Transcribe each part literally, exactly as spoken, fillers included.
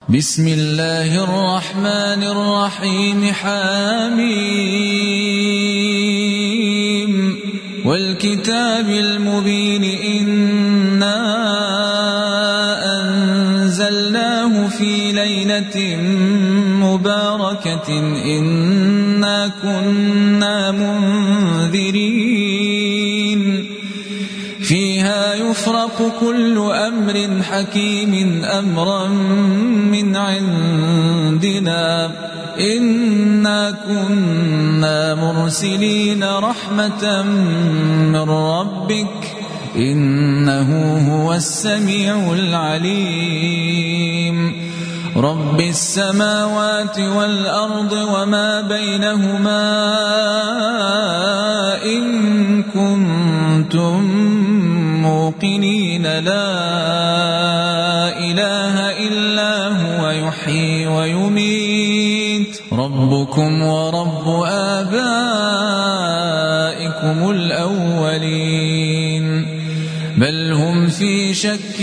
بسم الله الرحمن الرحيم. حميم والكتاب المبين إنا أنزلناه في ليلة مباركة إنا كنا منذرين فيها يفرق كل أمر حكيم أمرا من عندنا إنا كنا مرسلين رحمة من ربك إنه هو السميع العليم. رب السماوات والأرض وما بينهما إن كنتم موقنين لا إله إلا هو يحيي ويميت ربكم ورب آبائكم الأولين بل هم في شك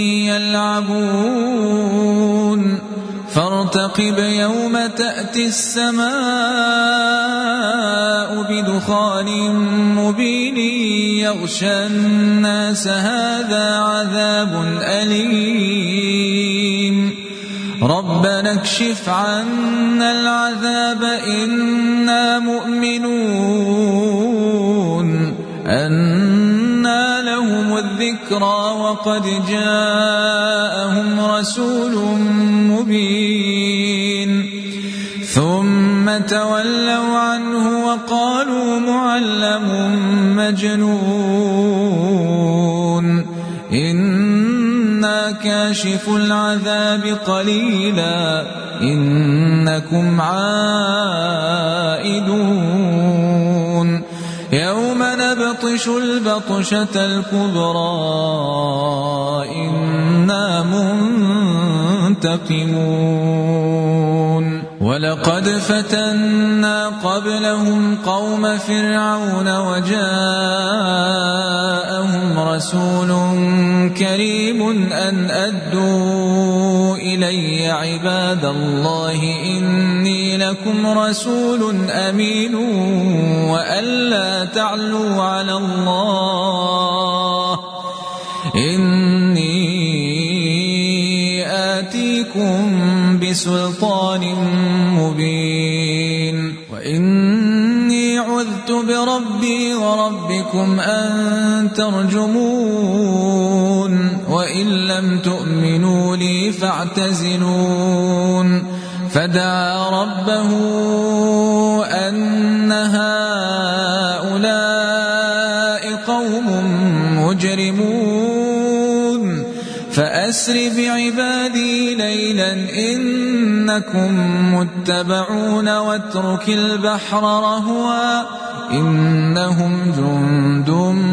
يلعبون فارتقب يوم تأتي السماء بدخان مبين يغشى الناس هذا عذاب أليم ربنا اكشف عنا العذاب إنا مؤمنون أنى لهم الذكرى وقد جاءهم رسول مبين ثم تولوا عنه وقالوا معلم مجنون إنا كاشف العذاب قليلا إنكم عائدون يوم نبطش البطشة الكبرى إنا منتقمون ولقد فتنا قبلهم قوم فرعون وجاءهم رسول كريم أن أدوا إلي عباد الله إني لكم رسول أمين وألا تعلوا على الله إني آتيكم بسلطان مبين وإني عذت بربي وربكم أن ترجمون وإن لم تؤمنوا لي فاعتزلون فدعا ربه أن هؤلاء قوم مجرمون فأسر بعبادي ليلا إنكم متبعون واترك البحر رهوا إنهم جند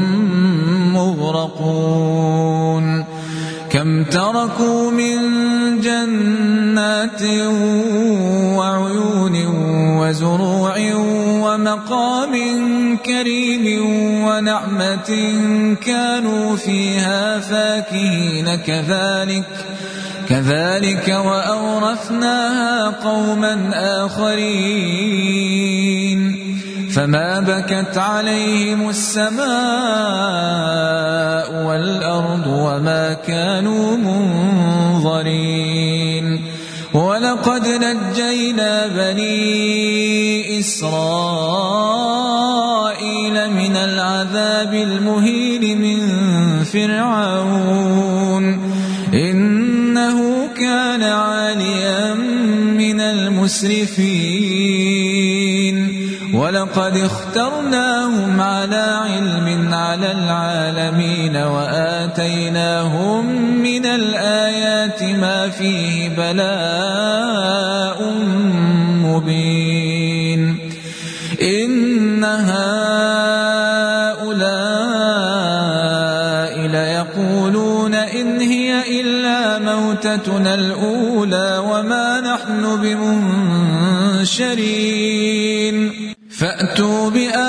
مغرقون كم تركوا من جنات وعيون وزروع ومقام كريم ونعمة كانوا فيها فاكهين كذلك كذلك وأورثناها قوما آخرين فما بكت عليهم السماء والأرض وما كانوا منظرين ولقد نجينا بني إسرائيل من العذاب المهين من فرعون إنه كان عاليا من المسرفين ولقد اخترناهم على علم على العالمين وآتيناهم من الآيات ما فيه بلاء مبين إن هؤلاء ليقولون إن هي إلا موتتنا الأولى وما نحن بمنشرين فأتوا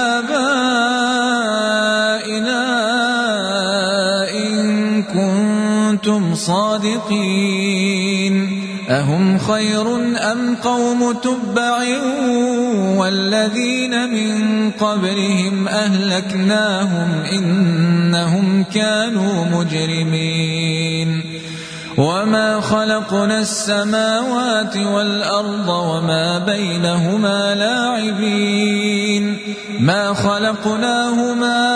بآبائنا إن كنتم صادقين أهم خير أم قوم تبع والذين من قبلهم أهلكناهم إنهم كانوا مجرمين وما خلقنا السماوات والأرض وما بينهما لاعبين ما خلقناهما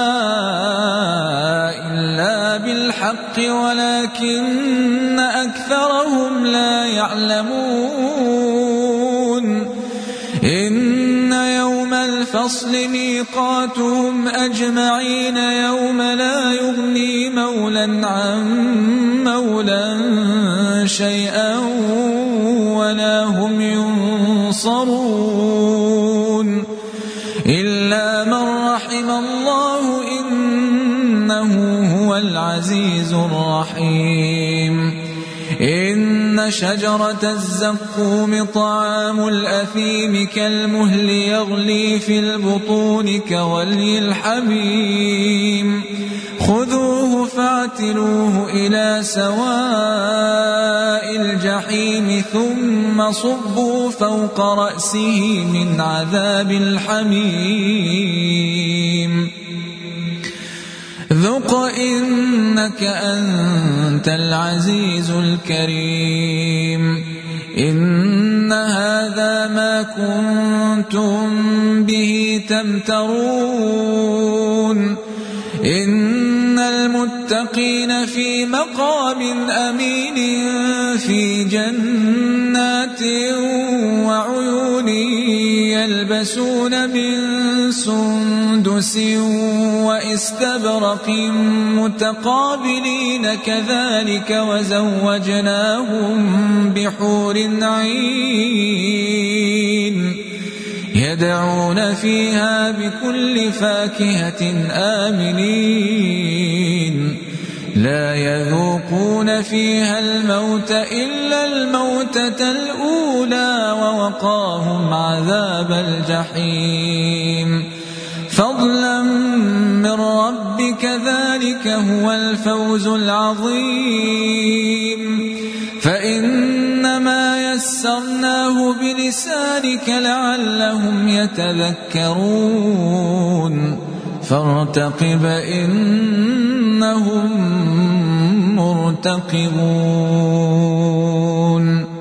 إلا بالحق ولكن أكثرهم لا يعلمون إن يوم الفصل ميقاتهم أجمعين يوم لا يغني مولى عن مولى شيئا ولا هم ينصرون إلا من رحم الله إنه هو العزيز الرحيم إن شجرة الزقوم طعام الأثيم كالمهل يغلي في البطون كغلي الحميم خذوه فاعتلوه إلى سواء الجحيم ثم صبوا فوق رأسه من عذاب الحميم ذق إنك أنت العزيز الكريم إن هذا ما كنتم به تمترون إن المتقين في مقام أمين في جنات وعيون يلبسون من سندس واستبرق متقابلين كذلك وزوجناهم بحور عين يدعون فيها بكل فاكهة آمنين لا يذوقون فيها الموت إلا الموتة الأولى ووقاهم عذاب الجحيم فضلا من ربك ذلك هو الفوز العظيم فإنما يسرناه بلسانك لعلهم يتذكرون فارتقب إنهم مرتقبون